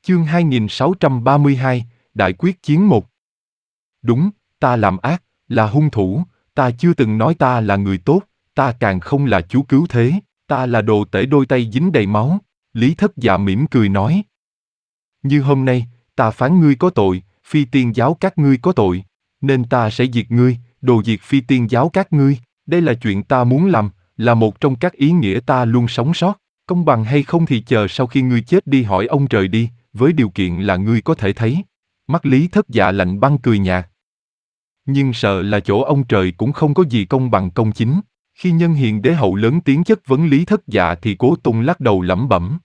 Chương 2632, Đại quyết chiến 1. Đúng, ta làm ác, là hung thủ, ta chưa từng nói ta là người tốt, ta càng không là chúa cứu thế, ta là đồ tể đôi tay dính đầy máu. Lý Thất Dạ mỉm cười nói. Như hôm nay, ta phán ngươi có tội, phi tiên giáo các ngươi có tội, nên ta sẽ diệt ngươi, đồ diệt phi tiên giáo các ngươi. Đây là chuyện ta muốn làm, là một trong các ý nghĩa ta luôn sống sót. Công bằng hay không thì chờ sau khi ngươi chết đi hỏi ông trời đi, với điều kiện là ngươi có thể thấy. Mắt Lý Thất Dạ lạnh băng cười nhạt. Nhưng sợ là chỗ ông trời cũng không có gì công bằng công chính. Khi Nhân Hiền Đế hậu lớn tiếng chất vấn Lý Thất Dạ thì Cố Tung lắc đầu lẩm bẩm.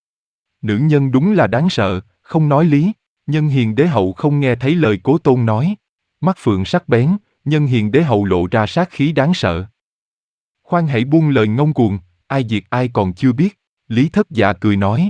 Nữ nhân đúng là đáng sợ, không nói lý. Nhân Hiền Đế hậu không nghe thấy lời Cố Tôn nói. Mắt phượng sắc bén, Nhân Hiền Đế hậu lộ ra sát khí đáng sợ. Khoan hãy buông lời ngông cuồng, ai diệt ai còn chưa biết. Lý Thất Dạ cười nói.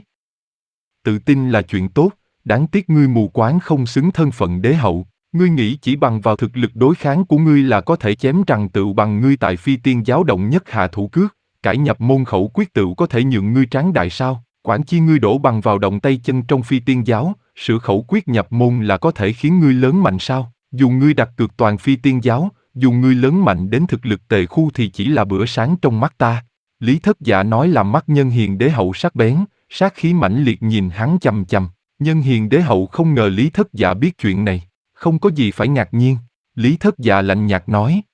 Tự tin là chuyện tốt, đáng tiếc ngươi mù quáng không xứng thân phận đế hậu. Ngươi nghĩ chỉ bằng vào thực lực đối kháng của ngươi là có thể chém rằng tựu bằng ngươi tại phi tiên giáo động nhất hạ thủ cước, cải nhập môn khẩu quyết tựu có thể nhượng ngươi tráng đại sao? Quản chi ngươi đổ bằng vào động tay chân trong phi tiên giáo, sửa khẩu quyết nhập môn là có thể khiến ngươi lớn mạnh sao? Dù ngươi đặt cược toàn phi tiên giáo, dù ngươi lớn mạnh đến thực lực tề khu thì chỉ là bữa sáng trong mắt ta. Lý Thất Dạ nói làm mắt Nhân Hiền Đế hậu sắc bén, sát khí mãnh liệt nhìn hắn chằm chằm. Nhân Hiền Đế hậu không ngờ Lý Thất Dạ biết chuyện này, không có gì phải ngạc nhiên. Lý Thất Dạ lạnh nhạt nói.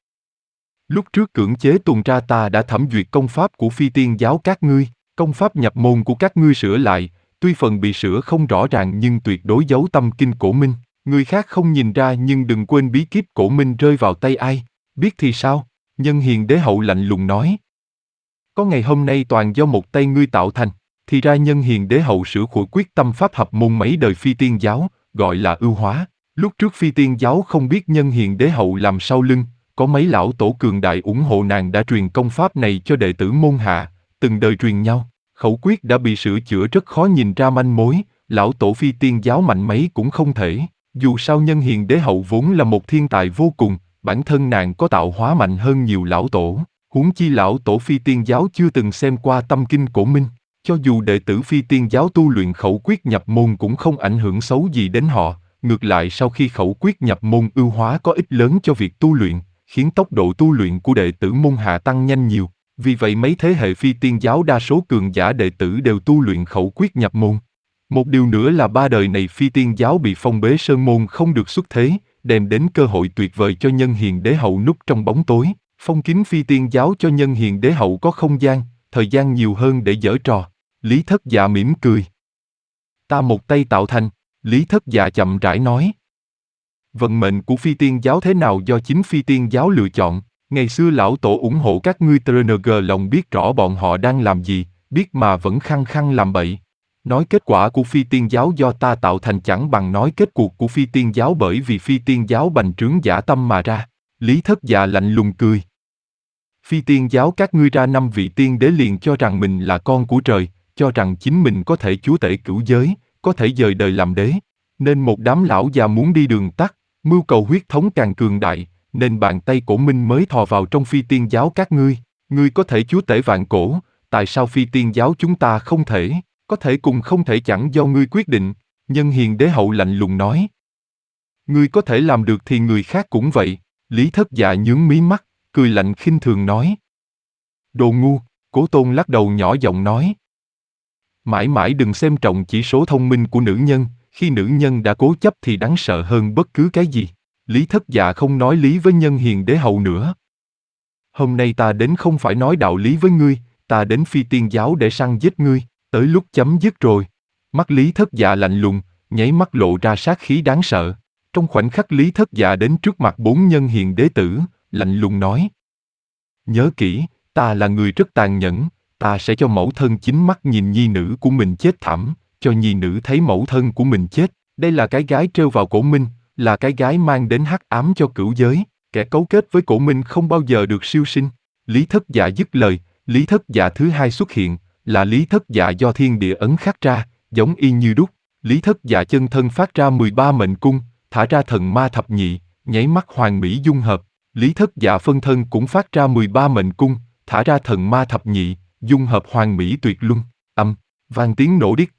Lúc trước cưỡng chế tuần tra ta đã thẩm duyệt công pháp của phi tiên giáo các ngươi, công pháp nhập môn của các ngươi sửa lại, tuy phần bị sửa không rõ ràng nhưng tuyệt đối giấu tâm kinh cổ minh. Người khác không nhìn ra nhưng đừng quên bí kíp cổ minh rơi vào tay ai, biết thì sao? Nhân Hiền Đế hậu lạnh lùng nói. Có ngày hôm nay toàn do một tay ngươi tạo thành, thì ra Nhân Hiền Đế hậu sửa khổ quyết tâm pháp hợp môn mấy đời phi tiên giáo, gọi là ưu hóa. Lúc trước phi tiên giáo không biết Nhân Hiền Đế hậu làm sau lưng, có mấy lão tổ cường đại ủng hộ nàng đã truyền công pháp này cho đệ tử môn hạ, từng đời truyền nhau. Khẩu quyết đã bị sửa chữa rất khó nhìn ra manh mối, lão tổ phi tiên giáo mạnh mấy cũng không thể. Dù sao Nhân Hiền Đế hậu vốn là một thiên tài vô cùng, bản thân nàng có tạo hóa mạnh hơn nhiều lão tổ. Huống chi lão tổ phi tiên giáo chưa từng xem qua tâm kinh cổ minh, cho dù đệ tử phi tiên giáo tu luyện khẩu quyết nhập môn cũng không ảnh hưởng xấu gì đến họ. Ngược lại sau khi khẩu quyết nhập môn ưu hóa có ích lớn cho việc tu luyện, khiến tốc độ tu luyện của đệ tử môn hạ tăng nhanh nhiều. Vì vậy mấy thế hệ phi tiên giáo đa số cường giả đệ tử đều tu luyện khẩu quyết nhập môn. Một điều nữa là ba đời này phi tiên giáo bị phong bế sơn môn không được xuất thế, đem đến cơ hội tuyệt vời cho Nhân Hiền Đế hậu núp trong bóng tối. Phong kín phi tiên giáo cho Nhân Hiền Đế hậu có không gian, thời gian nhiều hơn để giở trò. Lý Thất Dạ mỉm cười. Ta một tay tạo thành, Lý Thất Dạ chậm rãi nói. Vận mệnh của phi tiên giáo thế nào do chính phi tiên giáo lựa chọn. Ngày xưa lão tổ ủng hộ các ngươi TRNG lòng biết rõ bọn họ đang làm gì, biết mà vẫn khăng khăng làm bậy. Nói kết quả của phi tiên giáo do ta tạo thành chẳng bằng nói kết cuộc của phi tiên giáo bởi vì phi tiên giáo bành trướng dã tâm mà ra. Lý Thất Dạ lạnh lùng cười. Phi tiên giáo các ngươi ra 5 vị tiên đế liền cho rằng mình là con của trời, cho rằng chính mình có thể chúa tể cửu giới, có thể dời đời làm đế. Nên một đám lão già muốn đi đường tắt, mưu cầu huyết thống càng cường đại, nên bàn tay cổ minh mới thò vào trong phi tiên giáo các ngươi. Ngươi có thể chúa tể vạn cổ, tại sao phi tiên giáo chúng ta không thể? Có thể cùng không thể chẳng do ngươi quyết định. Nhân Hiền Đế hậu lạnh lùng nói. Ngươi có thể làm được thì người khác cũng vậy. Lý Thất Dạ nhướng mí mắt, cười lạnh khinh thường nói. Đồ ngu, Cố Tôn lắc đầu nhỏ giọng nói. Mãi mãi đừng xem trọng chỉ số thông minh của nữ nhân, khi nữ nhân đã cố chấp thì đáng sợ hơn bất cứ cái gì. Lý Thất Dạ không nói lý với Nhân Hiền Đế hậu nữa. Hôm nay ta đến không phải nói đạo lý với ngươi, ta đến phi tiên giáo để săn giết ngươi, tới lúc chấm dứt rồi. Mắt Lý Thất Dạ lạnh lùng, nháy mắt lộ ra sát khí đáng sợ. Trong khoảnh khắc Lý Thất Dạ đến trước mặt 4 Nhân Hiền Đế tử, lạnh lùng nói. Nhớ kỹ, ta là người rất tàn nhẫn, ta sẽ cho mẫu thân chính mắt nhìn nhi nữ của mình chết thảm, cho nhi nữ thấy mẫu thân của mình chết. Đây là cái gái trêu vào cổ minh, là cái gái mang đến hắc ám cho cửu giới, kẻ cấu kết với cổ minh không bao giờ được siêu sinh. Lý Thất Dạ dứt lời, Lý Thất Dạ thứ hai xuất hiện, là Lý Thất Dạ do thiên địa ấn khắc ra, giống y như đúc. Lý Thất Dạ chân thân phát ra 13 mệnh cung, thả ra thần ma thập nhị, nháy mắt hoàn mỹ dung hợp. Lý Thất Dạ phân thân cũng phát ra 13 mệnh cung, thả ra thần ma thập nhị, dung hợp hoàn mỹ tuyệt luân. Vang tiếng nổ điếc tai,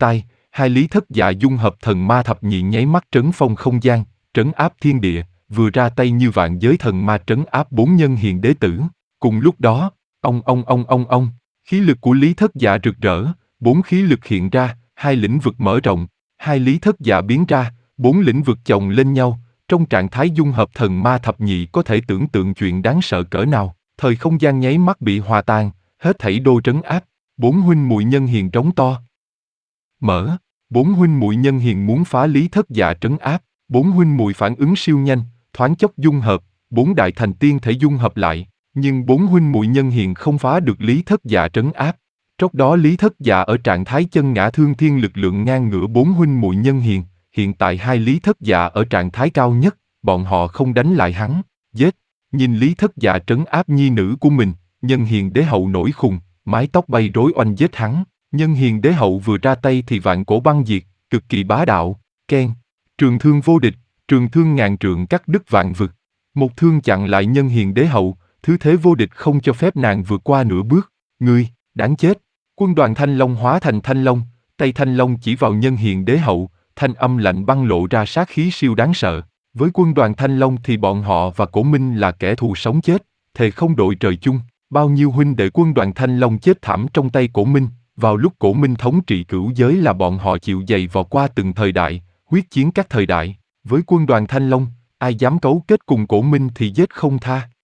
hai lý thất dạ dung hợp thần ma thập nhị nháy mắt trấn phong không gian, trấn áp thiên địa, vừa ra tay như vạn giới thần ma trấn áp 4 nhân hiền đế tử. Cùng lúc đó, ông, khí lực của lý thất dạ rực rỡ, 4 khí lực hiện ra, 2 lĩnh vực mở rộng, 2 lý thất dạ biến ra, 4 lĩnh vực chồng lên nhau, trong trạng thái dung hợp thần ma thập nhị có thể tưởng tượng chuyện đáng sợ cỡ nào. Thời không gian nháy mắt bị hòa tan, hết thảy đô trấn áp, 4 huynh muội nhân hiền trống to. Mở, 4 huynh muội nhân hiền muốn phá lý thất dạ trấn áp, 4 huynh muội phản ứng siêu nhanh, thoáng chốc dung hợp, 4 đại thành tiên thể dung hợp lại, nhưng 4 huynh muội nhân hiền không phá được lý thất dạ trấn áp. Trong đó lý thất dạ ở trạng thái chân ngã thương thiên lực lượng ngang ngửa 4 huynh muội nhân hiền, hiện tại hai lý thất dạ ở trạng thái cao nhất, bọn họ không đánh lại hắn, giết. Nhìn lý thất dạ trấn áp nhi nữ của mình, nhân hiền đế hậu nổi khùng, mái tóc bay rối oanh giết hắn. Nhân hiền đế hậu vừa ra tay thì vạn cổ băng diệt, cực kỳ bá đạo. Keng, trường thương vô địch, trường thương ngàn trượng cắt đứt vạn vực. Một thương chặn lại nhân hiền đế hậu, thứ thế vô địch không cho phép nàng vượt qua nửa bước. Ngươi, đáng chết. Quân đoàn Thanh Long hóa thành Thanh Long, tay Thanh Long chỉ vào nhân hiền đế hậu, thanh âm lạnh băng lộ ra sát khí siêu đáng sợ. Với quân đoàn Thanh Long thì bọn họ và Cổ Minh là kẻ thù sống chết, thề không đội trời chung. Bao nhiêu huynh đệ quân đoàn Thanh Long chết thảm trong tay Cổ Minh, vào lúc Cổ Minh thống trị cửu giới là bọn họ chịu dày vò qua từng thời đại, huyết chiến các thời đại. Với quân đoàn Thanh Long, ai dám cấu kết cùng Cổ Minh thì giết không tha.